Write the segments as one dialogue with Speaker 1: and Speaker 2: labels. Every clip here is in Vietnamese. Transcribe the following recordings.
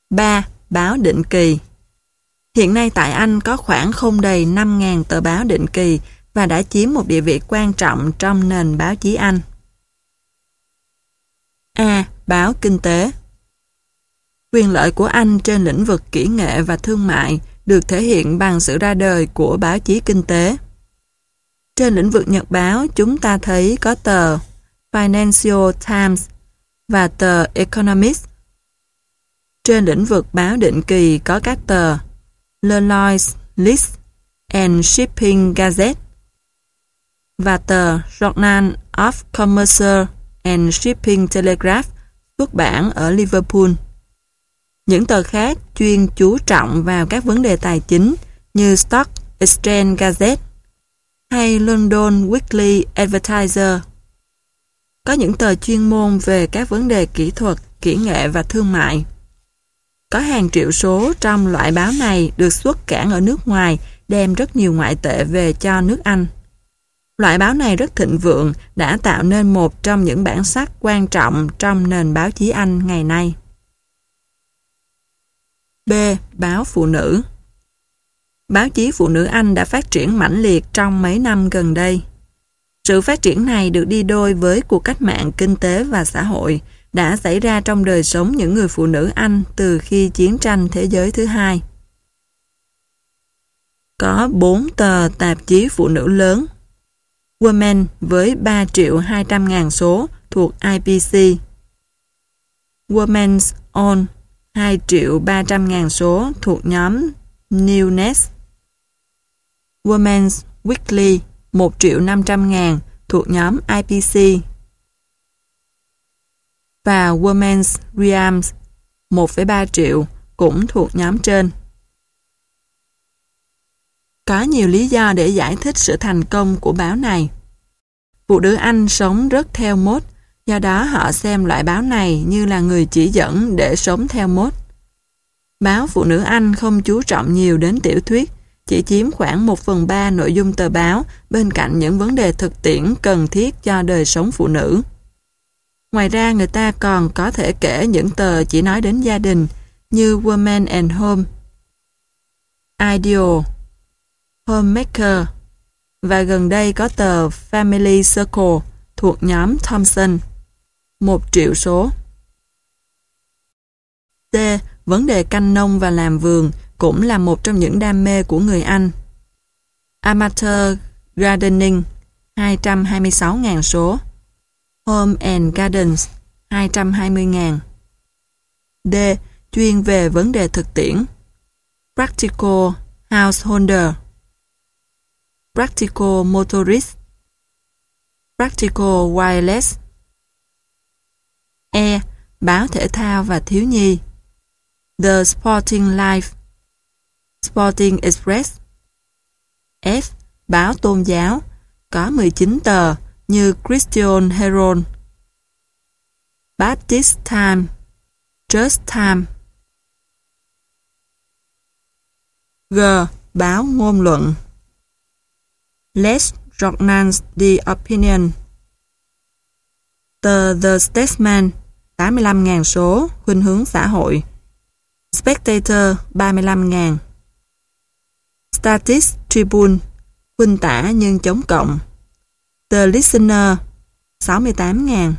Speaker 1: 3. Báo định kỳ. Hiện nay tại Anh có khoảng không đầy 5.000 tờ báo định kỳ và đã chiếm một địa vị quan trọng trong nền báo chí Anh. A. Báo kinh tế. Quyền lợi của Anh trên lĩnh vực kỹ nghệ và thương mại được thể hiện bằng sự ra đời của báo chí kinh tế. Trên lĩnh vực nhật báo, chúng ta thấy có tờ Financial Times và tờ Economist. Trên lĩnh vực báo định kỳ có các tờ Lloyd's List and Shipping Gazette và tờ Journal of Commerce and Shipping Telegraph xuất bản ở Liverpool. Những tờ khác chuyên chú trọng vào các vấn đề tài chính như Stock Exchange Gazette hay London Weekly Advertiser. Có những tờ chuyên môn về các vấn đề kỹ thuật, kỹ nghệ và thương mại. Có hàng triệu số trong loại báo này được xuất cảng ở nước ngoài, đem rất nhiều ngoại tệ về cho nước Anh. Loại báo này rất thịnh vượng, đã tạo nên một trong những bản sắc quan trọng trong nền báo chí Anh ngày nay. B. Báo phụ nữ. Báo chí phụ nữ Anh đã phát triển mãnh liệt trong mấy năm gần đây. Sự phát triển này được đi đôi với cuộc cách mạng kinh tế và xã hội đã xảy ra trong đời sống những người phụ nữ Anh từ khi chiến tranh thế giới thứ hai. Có 4 tờ tạp chí phụ nữ lớn. Women với 3.200.000 số thuộc IPC. Women's Own 2.300.000 số thuộc nhóm Newnet. Women's Weekly 1.500.000 thuộc nhóm IPC. Và Women's Realms 1,3 triệu cũng thuộc nhóm trên. Có nhiều lý do để giải thích sự thành công của báo này. Phụ nữ Anh sống rất theo mốt, do đó họ xem loại báo này như là người chỉ dẫn để sống theo mốt. Báo phụ nữ Anh không chú trọng nhiều đến tiểu thuyết, chỉ chiếm khoảng 1/3 nội dung tờ báo bên cạnh những vấn đề thực tiễn cần thiết cho đời sống phụ nữ. Ngoài ra người ta còn có thể kể những tờ chỉ nói đến gia đình như Woman and Home, Ideal, Homemaker và gần đây có tờ Family Circle thuộc nhóm Thomson, 1 triệu số. C. Vấn đề canh nông và làm vườn cũng là một trong những đam mê của người Anh. Amateur Gardening 226.000 số. Home and Gardens 220.000. D. Chuyên về vấn đề thực tiễn. Practical Householder, Practical Motorist, Practical Wireless. E. Báo thể thao và thiếu nhi. The Sporting Life, Sporting Express. F. Báo tôn giáo, có 19 tờ như Christian Herald, Baptist Time, Church Time. G. Báo ngôn luận. Les Journals de Opinion. Tờ The Statesman 85.000 số, khuynh hướng xã hội. Spectator 35.000. Statist Tribune, khuynh tả nhưng chống cộng. The Listener 68.000.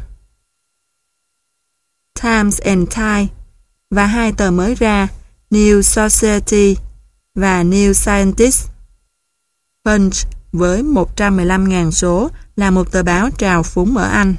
Speaker 1: Times and Time và 2 tờ mới ra New Society và New Scientist. Punch với 115.000 số là một tờ báo trào phúng ở Anh.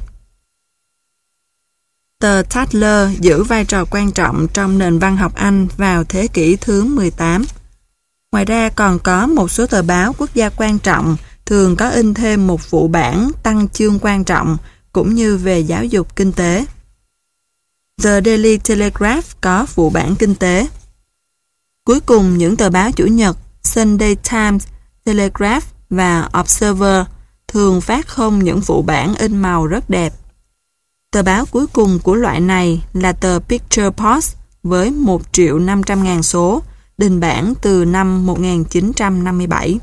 Speaker 1: Tờ Tatler giữ vai trò quan trọng trong nền văn học Anh vào thế kỷ thứ 18. Ngoài ra còn có một số tờ báo quốc gia quan trọng thường có in thêm một phụ bản tăng chương quan trọng cũng như về giáo dục kinh tế. The Daily Telegraph có phụ bản kinh tế. Cuối cùng những tờ báo chủ nhật Sunday Times, Telegraph và Observer thường phát không những phụ bản in màu rất đẹp. Tờ báo cuối cùng của loại này là tờ Picture Post với 1.500.000 số, đình bản từ năm 1957.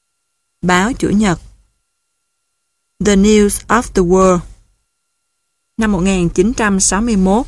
Speaker 1: Báo chủ nhật. The News of the World. Năm 1961,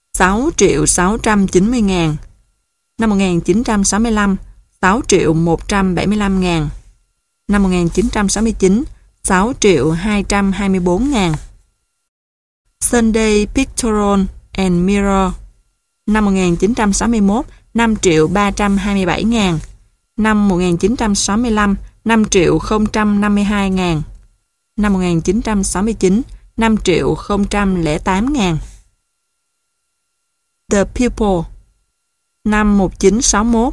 Speaker 1: 6.690.000. Năm 1965, 6.175.000. Năm 1969, 6.224.000. Sunday Pictorial and Mirror. Năm 1961, 5.327.000. Năm 1965, 5.052.000. Năm 1969, 5.008.000. The People. Năm 1961,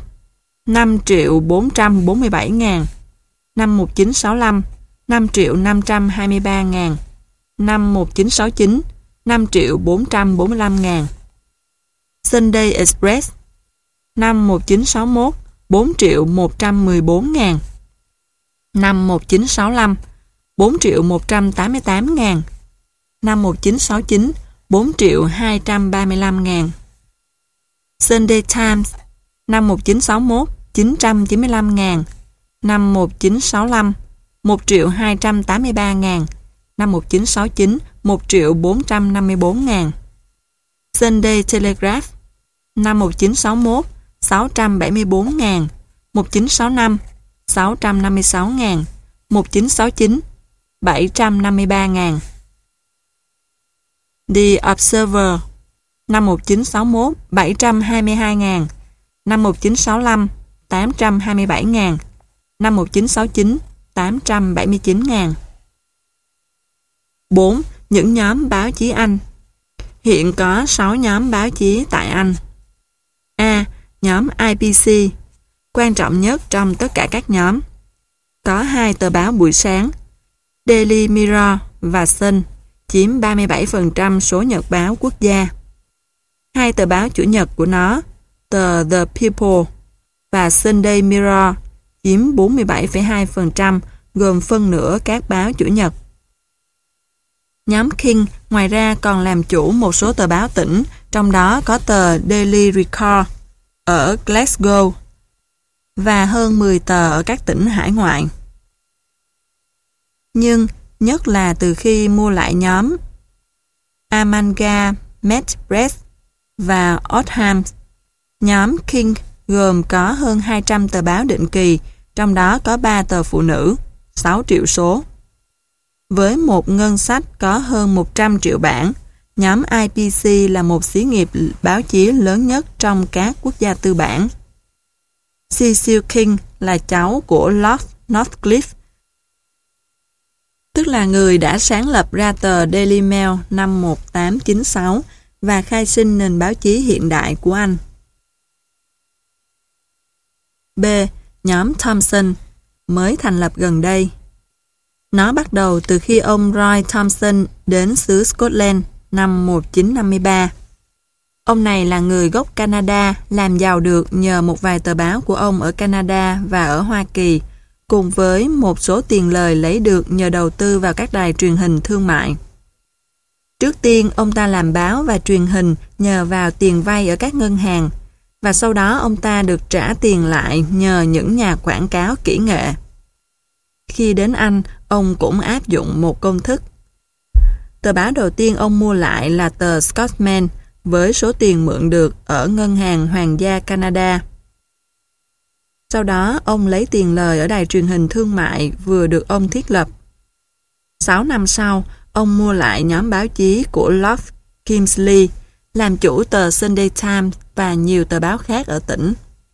Speaker 1: 5.447.000. Năm 1965, 5.523.000. Năm 1969, 5.445.000. Sunday Express. Năm 1961, 4.114.000. Năm 1965, 4.188.000. Năm 1969, 4.235.000. Sunday Times. Năm 1961, 995.000. Năm 1965, 1.283.000. Năm 1969, 1.454.000. Sunday Telegraph. Năm 1961, 674.000. 1965, 656.000. 1969, 753.000. The Observer. Năm 1961, 722.000. Năm 1965, 827.000. Năm 1969, 879.000. 4. Những nhóm báo chí Anh. Hiện có 6 nhóm báo chí tại Anh. A. Nhóm IPC, quan trọng nhất trong tất cả các nhóm. Có 2 tờ báo buổi sáng, Daily Mirror và Sun, chiếm 37% số nhật báo quốc gia. 2 tờ báo chủ nhật của nó, tờ The People và Sunday Mirror, chiếm 47,2%, gồm phân nửa các báo chủ nhật. Nhóm King ngoài ra còn làm chủ một số tờ báo tỉnh, trong đó có tờ Daily Record ở Glasgow và hơn 10 tờ ở các tỉnh hải ngoại. Nhưng nhất là từ khi mua lại nhóm Amalgamated Press và Oldham, nhóm King gồm có hơn 200 tờ báo định kỳ, trong đó có 3 tờ phụ nữ, 6 triệu số. Với một ngân sách có hơn 100 triệu bản, nhóm IPC là một xí nghiệp báo chí lớn nhất trong các quốc gia tư bản. Cecil King là cháu của Lord Northcliffe, tức là người đã sáng lập ra tờ Daily Mail năm 1896 và khai sinh nền báo chí hiện đại của Anh. B. Nhóm Thomson, mới thành lập gần đây. Nó bắt đầu từ khi ông Roy Thomson đến xứ Scotland năm 1953. Ông này là người gốc Canada, làm giàu được nhờ một vài tờ báo của ông ở Canada và ở Hoa Kỳ, cùng với một số tiền lời lấy được nhờ đầu tư vào các đài truyền hình thương mại. Trước tiên, ông ta làm báo và truyền hình nhờ vào tiền vay ở các ngân hàng, và sau đó ông ta được trả tiền lại nhờ những nhà quảng cáo kỹ nghệ. Khi đến Anh, ông cũng áp dụng một công thức. Tờ báo đầu tiên ông mua lại là tờ Scotsman với số tiền mượn được ở Ngân hàng Hoàng gia Canada. Sau đó, ông lấy tiền lời ở đài truyền hình thương mại vừa được ông thiết lập. 6 năm sau, ông mua lại nhóm báo chí của Lord Kingsley, làm chủ tờ Sunday Times và nhiều tờ báo khác ở tỉnh.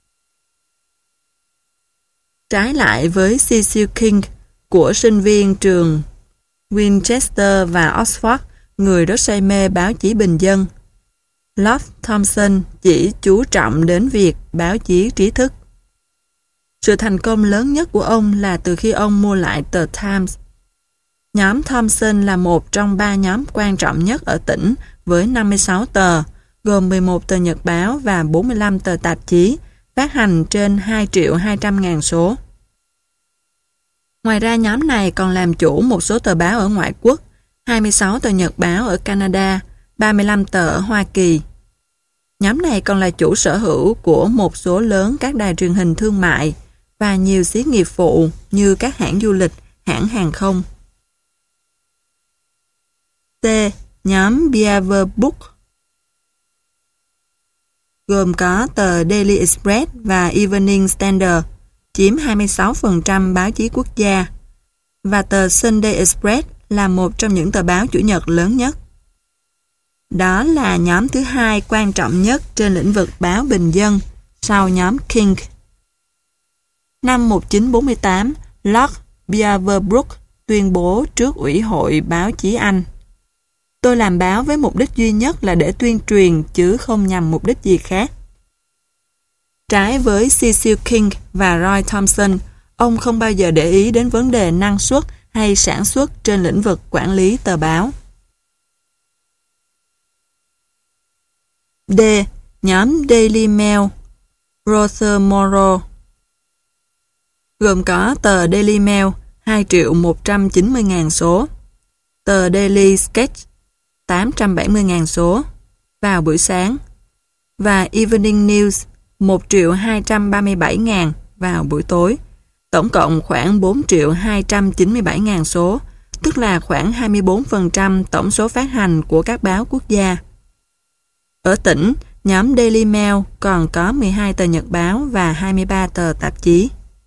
Speaker 1: Trái lại với Cecil King, của sinh viên trường Winchester và Oxford, người rất say mê báo chí bình dân, Lord Thomson chỉ chú trọng đến việc báo chí trí thức. Sự thành công lớn nhất của ông là từ khi ông mua lại tờ Times. Nhóm Thomson là một trong 3 nhóm quan trọng nhất ở tỉnh với 56 tờ, gồm 11 tờ nhật báo và 45 tờ tạp chí, phát hành trên 2.200.000 số. Ngoài ra, nhóm này còn làm chủ một số tờ báo ở ngoại quốc, 26 tờ nhật báo ở Canada, 35 tờ ở Hoa Kỳ. Nhóm này còn là chủ sở hữu của một số lớn các đài truyền hình thương mại và nhiều xí nghiệp phụ như các hãng du lịch, hãng hàng không. C. nhóm Beaver Book, gồm có tờ Daily Express và Evening Standard, chiếm 26% báo chí quốc gia, và tờ Sunday Express là một trong những tờ báo Chủ nhật lớn nhất. Đó là nhóm thứ hai quan trọng nhất trên lĩnh vực báo bình dân, sau nhóm King. Năm 1948, Lord Beaverbrook tuyên bố trước Ủy hội Báo chí Anh: "Tôi làm báo với mục đích duy nhất là để tuyên truyền chứ không nhằm mục đích gì khác." Trái với Cecil King và Roy Thomson, ông không bao giờ để ý đến vấn đề năng suất hay sản xuất trên lĩnh vực quản lý tờ báo. D. Nhóm Daily Mail, Rother Morrow, gồm có tờ Daily Mail 2.190.000 số, tờ Daily Sketch 870.000 số vào buổi sáng, và Evening News 1.237.000 vào buổi tối, tổng cộng khoảng 4.297.000 số, tức là khoảng 24% tổng số phát hành của các báo quốc gia. Ở tỉnh, nhóm Daily Mail còn có 12 tờ nhật báo và 23 tờ tạp chí.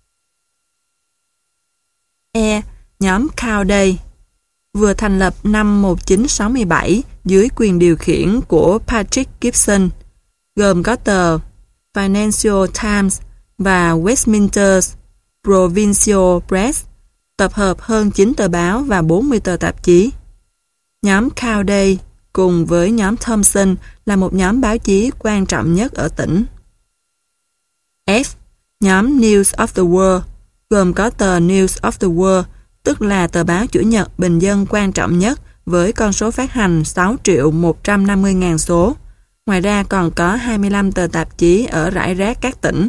Speaker 1: E. Nhóm Cowday, vừa thành lập năm 1967 dưới quyền điều khiển của Patrick Gibson, gồm có tờ Financial Times và Westminster Provincial Press, tập hợp hơn 9 tờ báo và 40 tờ tạp chí. Nhóm Cowday cùng với nhóm Thomson là một nhóm báo chí quan trọng nhất ở tỉnh. F. Nhóm News of the World, gồm có tờ News of the World, tức là tờ báo Chủ nhật bình dân quan trọng nhất với con số phát hành 6.150.000 số. Ngoài ra còn có 25 tờ tạp chí ở rải rác các tỉnh.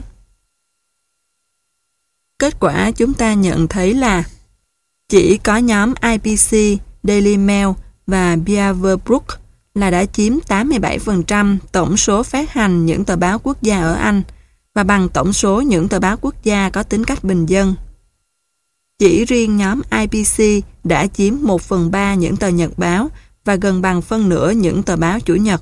Speaker 1: Kết quả chúng ta nhận thấy là chỉ có nhóm IPC, Daily Mail và Beaverbrook là đã chiếm 87% tổng số phát hành những tờ báo quốc gia ở Anh và bằng tổng số những tờ báo quốc gia có tính cách bình dân. Chỉ riêng nhóm IPC đã chiếm 1/3 những tờ nhật báo và gần bằng phân nửa những tờ báo chủ nhật.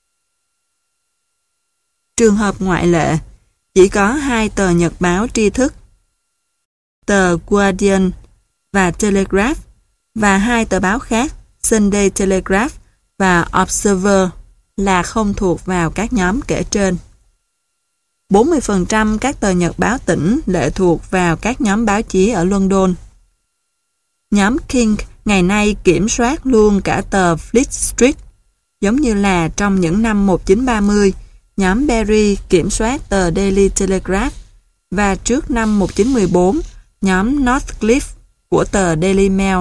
Speaker 1: Trường hợp ngoại lệ, chỉ có 2 tờ nhật báo tri thức, tờ Guardian và Telegraph, và 2 tờ báo khác, Sunday Telegraph và Observer, là không thuộc vào các nhóm kể trên. 40% các tờ nhật báo tỉnh lệ thuộc vào các nhóm báo chí ở London. Nhóm King ngày nay kiểm soát luôn cả tờ Fleet Street, giống như là trong những năm 1930, nhóm Berry kiểm soát tờ Daily Telegraph, và trước năm 1914, nhóm Northcliffe của tờ Daily Mail.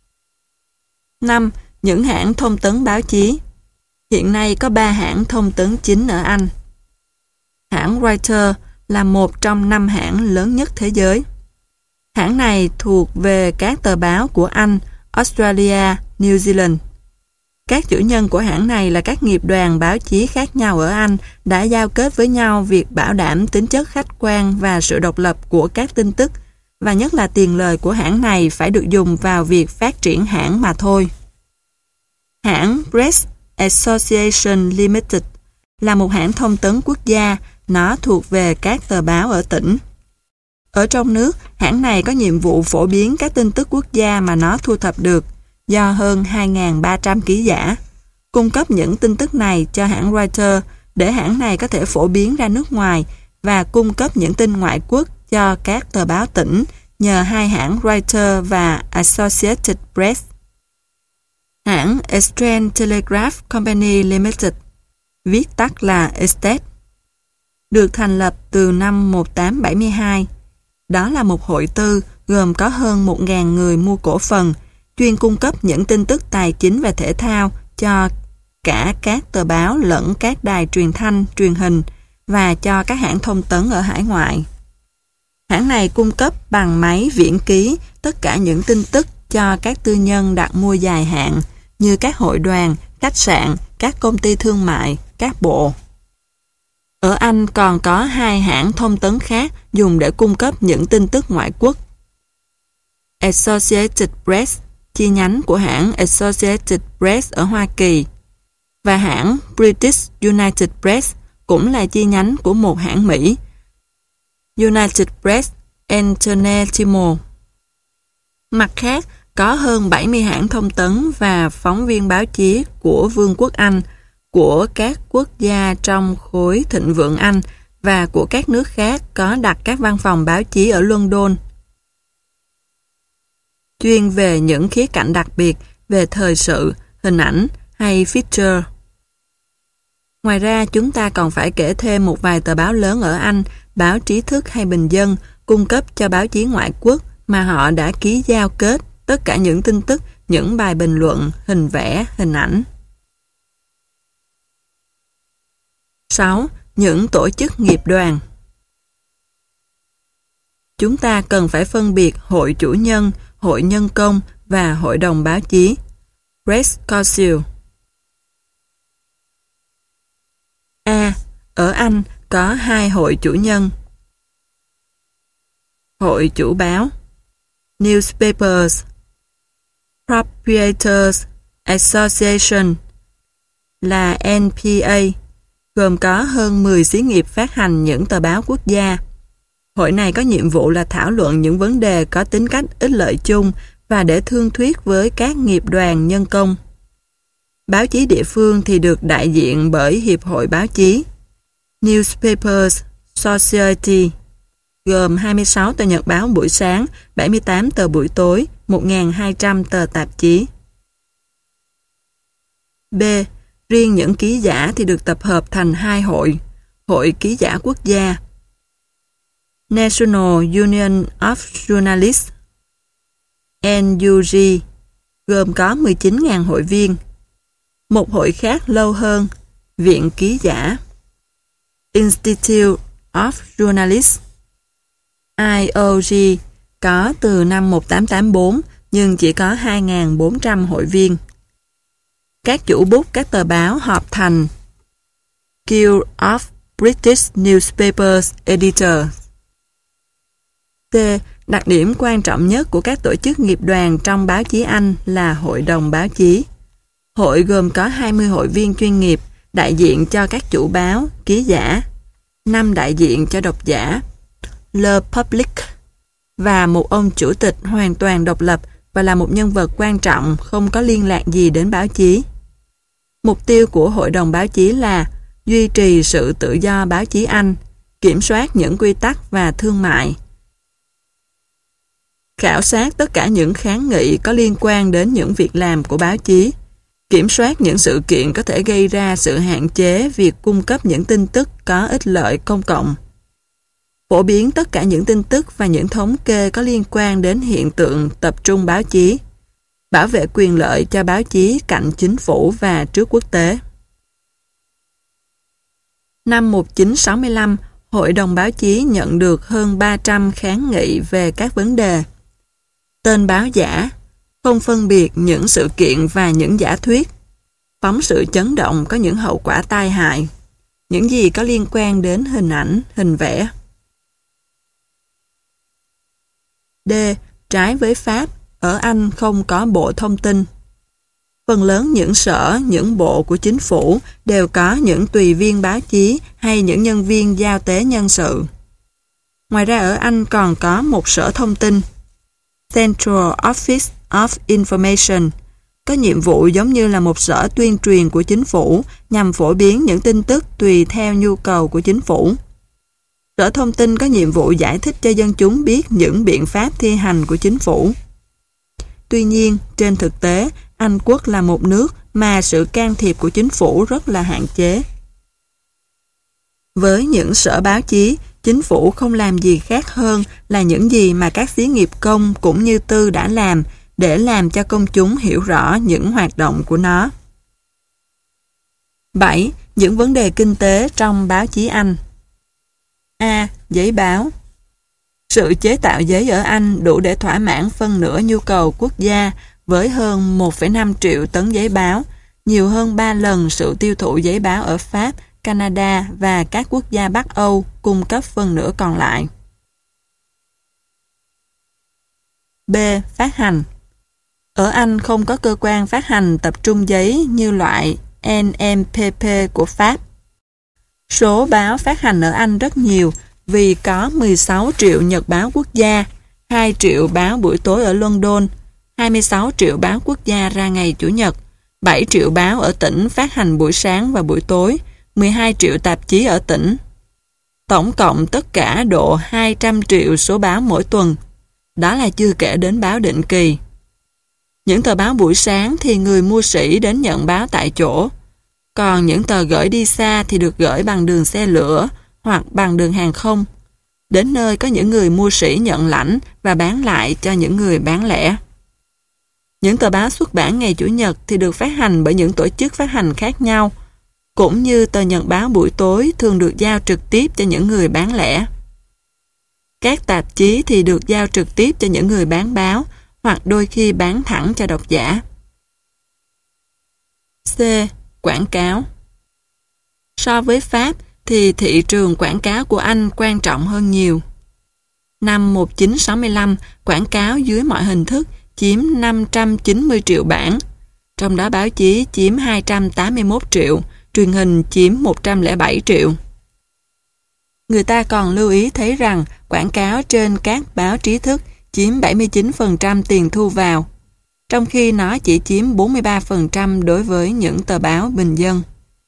Speaker 1: 5. Những hãng thông tấn báo chí. Hiện nay có 3 hãng thông tấn chính ở Anh. Hãng Reuters là một trong 5 hãng lớn nhất thế giới. Hãng này thuộc về các tờ báo của Anh, Australia, New Zealand. Các chủ nhân của hãng này là các nghiệp đoàn báo chí khác nhau ở Anh đã giao kết với nhau việc bảo đảm tính chất khách quan và sự độc lập của các tin tức, và nhất là tiền lời của hãng này phải được dùng vào việc phát triển hãng mà thôi. Hãng Press Association Limited là một hãng thông tấn quốc gia, nó thuộc về các tờ báo ở tỉnh. Ở trong nước, hãng này có nhiệm vụ phổ biến các tin tức quốc gia mà nó thu thập được, do hơn 2.300 ký giả, cung cấp những tin tức này cho hãng Reuters để hãng này có thể phổ biến ra nước ngoài và cung cấp những tin ngoại quốc cho các tờ báo tỉnh nhờ 2 hãng Reuters và Associated Press. Hãng Eastern Telegraph Company Limited, viết tắt là ESTED, được thành lập từ năm 1872. Đó là một hội tư gồm có hơn 1.000 người mua cổ phần, chuyên cung cấp những tin tức tài chính và thể thao cho cả các tờ báo lẫn các đài truyền thanh, truyền hình và cho các hãng thông tấn ở hải ngoại. Hãng này cung cấp bằng máy viễn ký tất cả những tin tức cho các tư nhân đặt mua dài hạn như các hội đoàn, khách sạn, các công ty thương mại, các bộ. Ở Anh còn có 2 hãng thông tấn khác dùng để cung cấp những tin tức ngoại quốc. Associated Press chi nhánh của hãng Associated Press ở Hoa Kỳ, và hãng British United Press cũng là chi nhánh của một hãng Mỹ, United Press International. Mặt khác, có hơn 70 hãng thông tấn và phóng viên báo chí của Vương quốc Anh, của các quốc gia trong khối thịnh vượng Anh và của các nước khác có đặt các văn phòng báo chí ở London, chuyên về những khía cạnh đặc biệt về thời sự, hình ảnh hay feature. Ngoài ra, chúng ta còn phải kể thêm một vài tờ báo lớn ở Anh, báo trí thức hay bình dân, cung cấp cho báo chí ngoại quốc mà họ đã ký giao kết tất cả những tin tức, những bài bình luận, hình vẽ, hình ảnh. 6. Những tổ chức nghiệp đoàn. Chúng ta cần phải phân biệt hội chủ nhân, hội nhân công và hội đồng báo chí, Press Council. A. Ở Anh có 2 hội chủ nhân. Hội chủ báo, Newspapers Proprietors Association, là NPA, gồm có hơn 10 xí nghiệp phát hành những tờ báo quốc gia. Hội này có nhiệm vụ là thảo luận những vấn đề có tính cách ích lợi chung và để thương thuyết với các nghiệp đoàn nhân công. Báo chí địa phương thì được đại diện bởi Hiệp hội Báo chí, Newspapers Society, gồm 26 tờ nhật báo buổi sáng, 78 tờ buổi tối, 1.200 tờ tạp chí. B. Riêng những ký giả thì được tập hợp thành 2 hội. Hội ký giả quốc gia, National Union of Journalists, NUJ, gồm có 19.000 hội viên. Một hội khác lâu hơn, Viện Ký giả, Institute of Journalists, IOG, có từ năm 1884 nhưng chỉ có 2.400 hội viên. Các chủ bút các tờ báo họp thành Guild of British Newspapers Editors. C. Đặc điểm quan trọng nhất của các tổ chức nghiệp đoàn trong báo chí Anh là hội đồng báo chí. Hội gồm có 20 hội viên chuyên nghiệp, đại diện cho các chủ báo, ký giả, 5 đại diện cho độc giả, le public, và một ông chủ tịch hoàn toàn độc lập và là một nhân vật quan trọng không có liên lạc gì đến báo chí. Mục tiêu của hội đồng báo chí là duy trì sự tự do báo chí Anh, kiểm soát những quy tắc và thương mại, khảo sát tất cả những kháng nghị có liên quan đến những việc làm của báo chí, kiểm soát những sự kiện có thể gây ra sự hạn chế việc cung cấp những tin tức có ích lợi công cộng, phổ biến tất cả những tin tức và những thống kê có liên quan đến hiện tượng tập trung báo chí, bảo vệ quyền lợi cho báo chí cạnh chính phủ và trước quốc tế. Năm 1965, Hội đồng báo chí nhận được hơn 300 kháng nghị về các vấn đề: tên báo giả, không phân biệt những sự kiện và những giả thuyết, phóng sự chấn động có những hậu quả tai hại, những gì có liên quan đến hình ảnh, hình vẽ. D. Trái với Pháp, ở Anh không có bộ thông tin. Phần lớn những sở, những bộ của chính phủ đều có những tùy viên báo chí hay những nhân viên giao tế nhân sự. Ngoài ra ở Anh còn có một sở thông tin, Central Office of Information, có nhiệm vụ giống như là một sở tuyên truyền của chính phủ nhằm phổ biến những tin tức tùy theo nhu cầu của chính phủ. Sở thông tin có nhiệm vụ giải thích cho dân chúng biết những biện pháp thi hành của chính phủ. Tuy nhiên, trên thực tế, Anh quốc là một nước mà sự can thiệp của chính phủ rất là hạn chế. Với những sở báo chí, chính phủ không làm gì khác hơn là những gì mà các xí nghiệp công cũng như tư đã làm để làm cho công chúng hiểu rõ những hoạt động của nó. 7. Những vấn đề kinh tế trong báo chí Anh. A. Giấy báo. Sự chế tạo giấy ở Anh đủ để thỏa mãn phân nửa nhu cầu quốc gia với hơn 1,5 triệu tấn giấy báo, nhiều hơn 3 lần sự tiêu thụ giấy báo ở Pháp, Canada và các quốc gia Bắc Âu cung cấp phân nửa còn lại. B. Phát hành. Ở Anh không có cơ quan phát hành tập trung giấy như loại NMPP của Pháp. Số báo phát hành ở Anh rất nhiều vì có 16 triệu nhật báo quốc gia, 2 triệu báo buổi tối ở London, 26 triệu báo quốc gia ra ngày Chủ nhật, 7 triệu báo ở tỉnh phát hành buổi sáng và buổi tối, 12 triệu tạp chí ở tỉnh. Tổng cộng tất cả độ 200 triệu số báo mỗi tuần. Đó là chưa kể đến báo định kỳ. Những tờ báo buổi sáng thì người mua sỉ đến nhận báo tại chỗ. Còn những tờ gửi đi xa thì được gửi bằng đường xe lửa hoặc bằng đường hàng không. Đến nơi có những người mua sỉ nhận lãnh và bán lại cho những người bán lẻ. Những tờ báo xuất bản ngày Chủ nhật thì được phát hành bởi những tổ chức phát hành khác nhau, cũng như tờ nhật báo buổi tối thường được giao trực tiếp cho những người bán lẻ. Các tạp chí thì được giao trực tiếp cho những người bán báo hoặc đôi khi bán thẳng cho độc giả. C. Quảng cáo. So với Pháp thì thị trường quảng cáo của Anh quan trọng hơn nhiều. Năm 1965, quảng cáo dưới mọi hình thức chiếm 590 triệu bản, trong đó báo chí chiếm 281 triệu, truyền hình chiếm 107 triệu. Người ta còn lưu ý thấy rằng quảng cáo trên các báo trí thức chiếm 79% tiền thu vào, trong khi nó chỉ chiếm 43% đối với những tờ báo bình dân.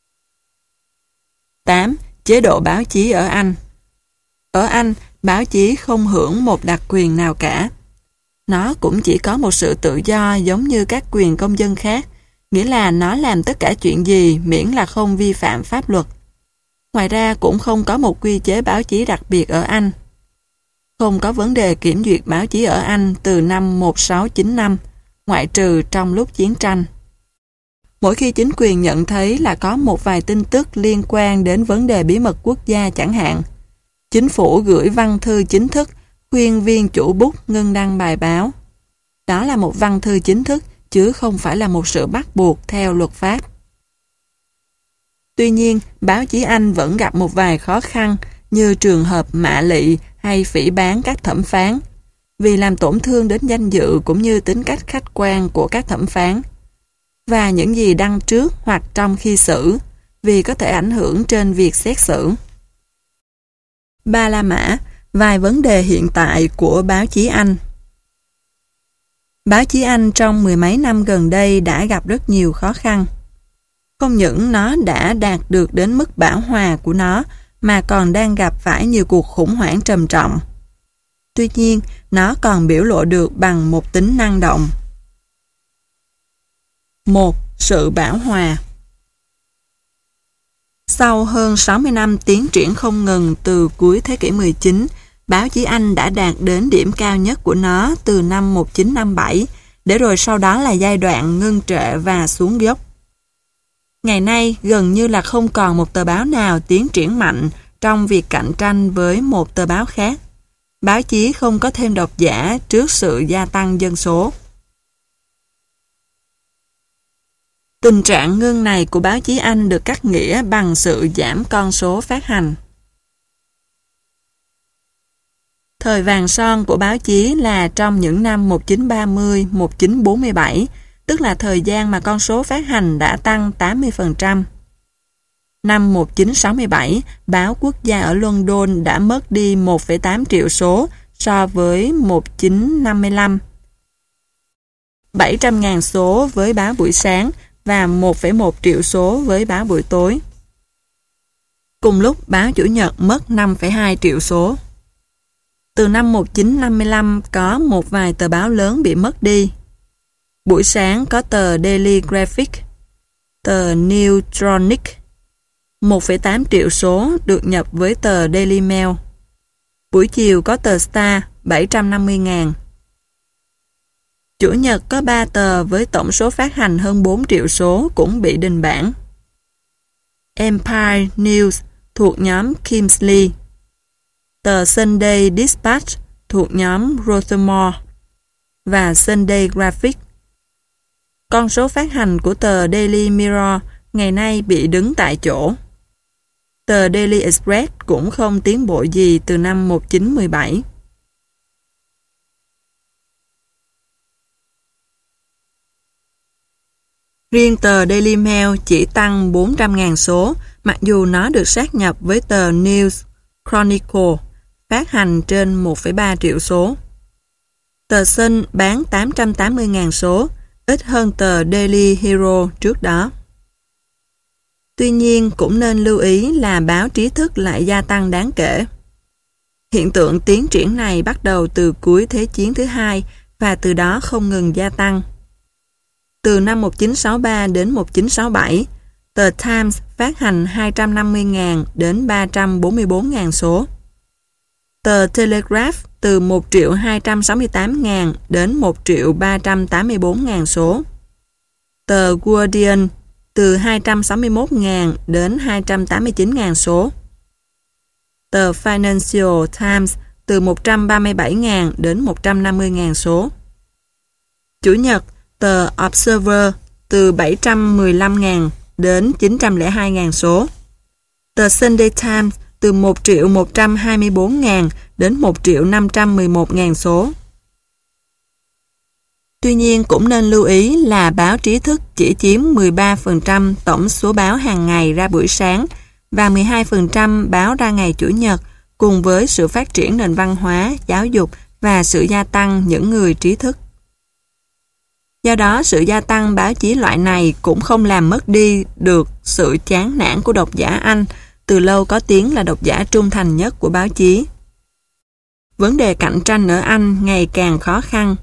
Speaker 1: 8. Chế độ báo chí ở Anh. Ở Anh, báo chí không hưởng một đặc quyền nào cả. Nó cũng chỉ có một sự tự do giống như các quyền công dân khác, nghĩa là nó làm tất cả chuyện gì miễn là không vi phạm pháp luật. Ngoài ra cũng không có một quy chế báo chí đặc biệt ở Anh. Không có vấn đề kiểm duyệt báo chí ở Anh từ năm 1695, ngoại trừ trong lúc chiến tranh. Mỗi khi chính quyền nhận thấy là có một vài tin tức liên quan đến vấn đề bí mật quốc gia chẳng hạn, chính phủ gửi văn thư chính thức khuyên viên chủ bút ngưng đăng bài báo. Đó là một văn thư chính thức chứ không phải là một sự bắt buộc theo luật pháp. Tuy nhiên, báo chí Anh vẫn gặp một vài khó khăn như trường hợp mạ lị hay phỉ báng các thẩm phán, vì làm tổn thương đến danh dự cũng như tính cách khách quan của các thẩm phán, và những gì đăng trước hoặc trong khi xử, vì có thể ảnh hưởng trên việc xét xử. Ba La Mã, vài vấn đề hiện tại của báo chí Anh. Báo chí Anh trong mười mấy năm gần đây đã gặp rất nhiều khó khăn. Không những nó đã đạt được đến mức bão hòa của nó, mà còn đang gặp phải nhiều cuộc khủng hoảng trầm trọng. Tuy nhiên, nó còn biểu lộ được bằng một tính năng động. 1. Sự bão hòa. Sau hơn 60 năm tiến triển không ngừng từ cuối thế kỷ 19, báo chí Anh đã đạt đến điểm cao nhất của nó từ năm 1957, để rồi sau đó là giai đoạn ngưng trệ và xuống dốc. Ngày nay, gần như là không còn một tờ báo nào tiến triển mạnh trong việc cạnh tranh với một tờ báo khác. Báo chí không có thêm độc giả trước sự gia tăng dân số. Tình trạng ngưng này của báo chí Anh được cắt nghĩa bằng sự giảm con số phát hành. Thời vàng son của báo chí là trong những năm 1930-1947, tức là thời gian mà con số phát hành đã tăng 80%. Năm 1967, báo quốc gia ở London đã mất đi 1,8 triệu số so với 1955, 700.000 số với báo buổi sáng và 1,1 triệu số với báo buổi tối. Cùng lúc, báo Chủ nhật mất 5,2 triệu số. Từ năm 1955 có một vài tờ báo lớn bị mất đi. Buổi sáng có tờ Daily Graphic, tờ Newsonic, 1,8 triệu số được nhập với tờ Daily Mail. Buổi chiều có tờ Star, 750.000. Chủ nhật có 3 tờ với tổng số phát hành hơn 4 triệu số cũng bị đình bản. Empire News thuộc nhóm Kingsley, tờ Sunday Dispatch thuộc nhóm Rothermore và Sunday Graphic. Con số phát hành của tờ Daily Mirror ngày nay bị đứng tại chỗ. Tờ Daily Express cũng không tiến bộ gì từ năm 1917. Riêng tờ Daily Mail chỉ tăng 400.000 số, mặc dù nó được sát nhập với tờ News Chronicle, phát hành trên 1,3 triệu số. Tờ Sun bán 880.000 số, ít hơn tờ Daily Hero trước đó. Tuy nhiên, cũng nên lưu ý là báo trí thức lại gia tăng đáng kể. Hiện tượng tiến triển này bắt đầu từ cuối Thế chiến thứ hai và từ đó không ngừng gia tăng. Từ năm 1963 đến 1967, tờ Times phát hành 250.000 đến 344.000 số. Tờ Telegraph từ 1.268.000 đến 1.384.000 số. Tờ Guardian từ 261.000 đến 289.000 số. Tờ Financial Times từ 137.000 đến 150.000 số. Chủ nhật, tờ Observer từ 715.000 đến 902.000 số. Tờ Sunday Times từ 1.124.000 đến 1.511.000 số. Tuy nhiên cũng nên lưu ý là báo trí thức chỉ chiếm 13% tổng số báo hàng ngày ra buổi sáng và 12% báo ra ngày Chủ nhật, cùng với sự phát triển nền văn hóa, giáo dục và sự gia tăng những người trí thức. Do đó, sự gia tăng báo chí loại này cũng không làm mất đi được sự chán nản của độc giả Anh, từ lâu có tiếng là độc giả trung thành nhất của báo chí. Vấn đề cạnh tranh ở Anh ngày càng khó khăn.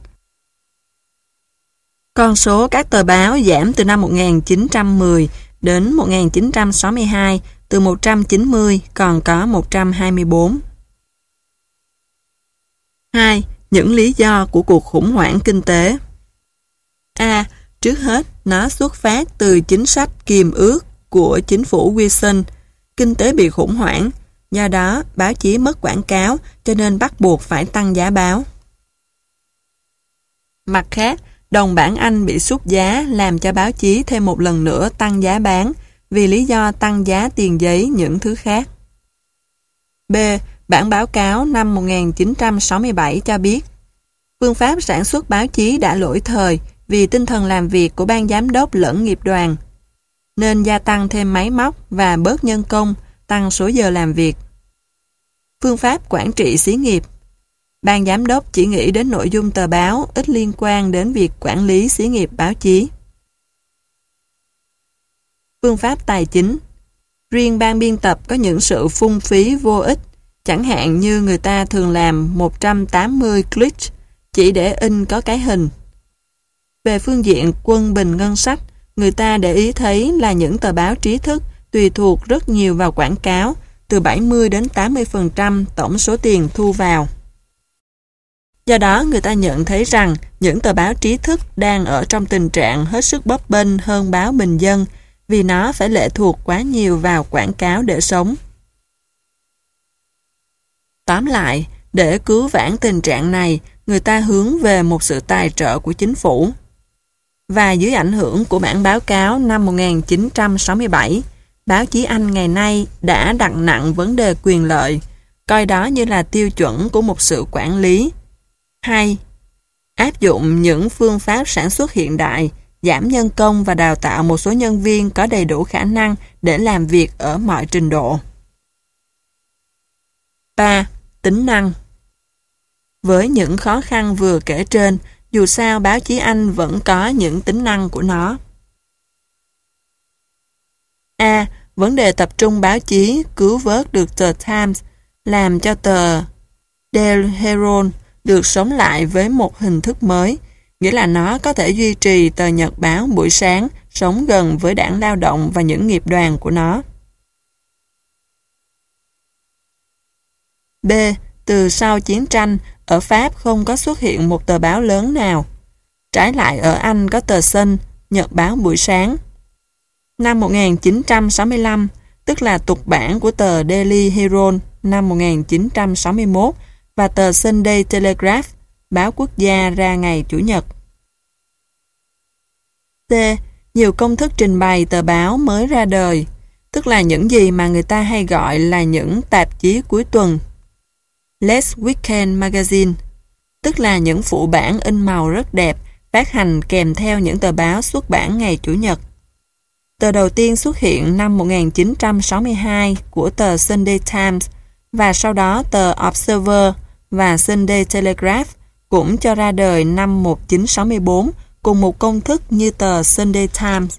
Speaker 1: Con số các tờ báo giảm từ năm 1910 đến 1962 từ 190 còn có 124. 2. Những lý do của cuộc khủng hoảng kinh tế. A. Trước hết, nó xuất phát từ chính sách kiềm ước của chính phủ Wilson. Kinh tế bị khủng hoảng, do đó báo chí mất quảng cáo cho nên bắt buộc phải tăng giá báo. Mặt khác, đồng bảng Anh bị sút giá làm cho báo chí thêm một lần nữa tăng giá bán vì lý do tăng giá tiền giấy những thứ khác. B. Bản báo cáo năm 1967 cho biết phương pháp sản xuất báo chí đã lỗi thời vì tinh thần làm việc của ban giám đốc lẫn nghiệp đoàn, nên gia tăng thêm máy móc và bớt nhân công, tăng số giờ làm việc. Phương pháp quản trị xí nghiệp. Ban giám đốc chỉ nghĩ đến nội dung tờ báo, ít liên quan đến việc quản lý xí nghiệp báo chí. Phương pháp tài chính. Riêng ban biên tập có những sự phung phí vô ích, chẳng hạn như người ta thường làm 180 click chỉ để in có cái hình. Về phương diện quân bình ngân sách, người ta để ý thấy là những tờ báo trí thức tùy thuộc rất nhiều vào quảng cáo, từ 70 đến 80% tổng số tiền thu vào. Do đó, người ta nhận thấy rằng những tờ báo trí thức đang ở trong tình trạng hết sức bấp bênh hơn báo bình dân vì nó phải lệ thuộc quá nhiều vào quảng cáo để sống. Tóm lại, để cứu vãn tình trạng này, người ta hướng về một sự tài trợ của chính phủ. Và dưới ảnh hưởng của bản báo cáo năm 1967, báo chí Anh ngày nay đã đặt nặng vấn đề quyền lợi, coi đó như là tiêu chuẩn của một sự quản lý. 2. Áp dụng những phương pháp sản xuất hiện đại, giảm nhân công và đào tạo một số nhân viên có đầy đủ khả năng để làm việc ở mọi trình độ. 3. Tính năng. Với những khó khăn vừa kể trên, dù sao báo chí Anh vẫn có những tính năng của nó. A. Vấn đề tập trung báo chí cứu vớt được tờ Times, làm cho tờ Daily Herald được sống lại với một hình thức mới, nghĩa là nó có thể duy trì tờ nhật báo buổi sáng, sống gần với đảng lao động và những nghiệp đoàn của nó. B. Từ sau chiến tranh, ở Pháp không có xuất hiện một tờ báo lớn nào. Trái lại ở Anh có tờ Sun, nhật báo buổi sáng. Năm 1965, tức là tục bản của tờ Daily Herald năm 1961 và tờ Sunday Telegraph, báo quốc gia ra ngày Chủ nhật. C. Nhiều công thức trình bày tờ báo mới ra đời, tức là những gì mà người ta hay gọi là những tạp chí cuối tuần. Let's Weekend Magazine, tức là những phụ bản in màu rất đẹp phát hành kèm theo những tờ báo xuất bản ngày Chủ nhật. Tờ đầu tiên xuất hiện năm 1962 của tờ Sunday Times và sau đó tờ Observer và Sunday Telegraph cũng cho ra đời năm 1964 cùng một công thức như tờ Sunday Times.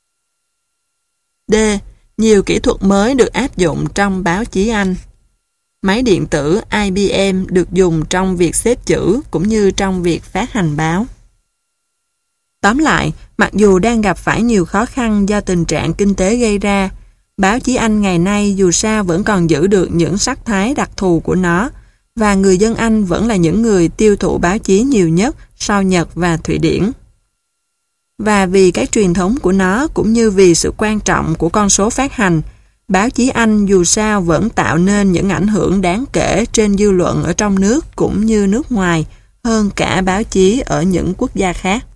Speaker 1: D. Nhiều kỹ thuật mới được áp dụng trong báo chí Anh. Máy điện tử IBM được dùng trong việc xếp chữ cũng như trong việc phát hành báo. Tóm lại, mặc dù đang gặp phải nhiều khó khăn do tình trạng kinh tế gây ra, báo chí Anh ngày nay dù sao vẫn còn giữ được những sắc thái đặc thù của nó, và người dân Anh vẫn là những người tiêu thụ báo chí nhiều nhất sau Nhật và Thụy Điển. Và vì cái truyền thống của nó cũng như vì sự quan trọng của con số phát hành, báo chí Anh dù sao vẫn tạo nên những ảnh hưởng đáng kể trên dư luận ở trong nước cũng như nước ngoài hơn cả báo chí ở những quốc gia khác.